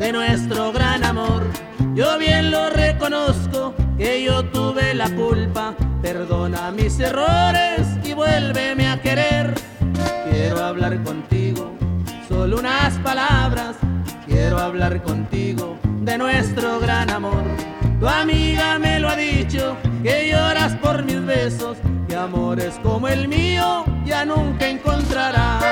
de nuestro gran amor. Yo bien lo reconozco que yo tuve la culpa. Perdona mis errores y vuélveme a querer. Quiero hablar contigo, solo unas palabras. Quiero hablar contigo de nuestro gran amor. Tu amiga me lo ha dicho, que lloras por mis besos, que amores como el mío ya nunca encontrarás.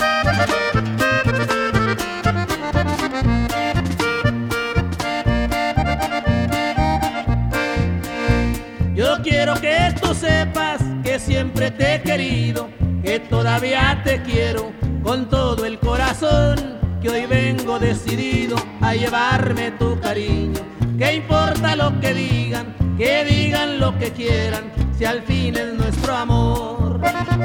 Yo quiero que tú sepas que siempre te he querido, que todavía te quiero con todo el corazón, que hoy vengo decidido a llevarme tu cariño. ¿Qué importa lo que digan lo que quieran, si al fin es nuestro amor?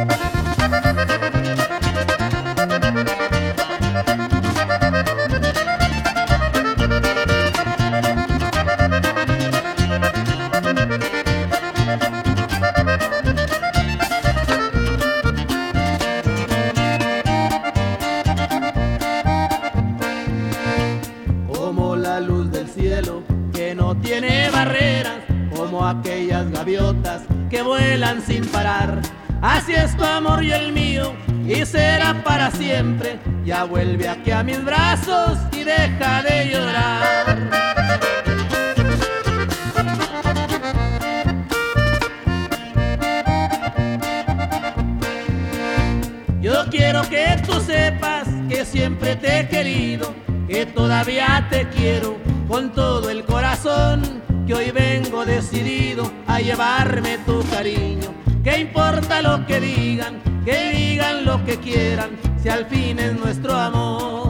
Como la luz del cielo que no tiene barreras, como aquellas gaviotas que vuelan sin parar. Así es tu amor y el mío, y será para siempre. Ya vuelve aquí a mis brazos y deja de llorar. Yo quiero que tú sepas que siempre te he querido, que todavía te quiero con todo el corazón, que hoy vengo decidido a llevarme tu cariño. ¿Qué importa lo que digan lo que quieran, si al fin es nuestro amor?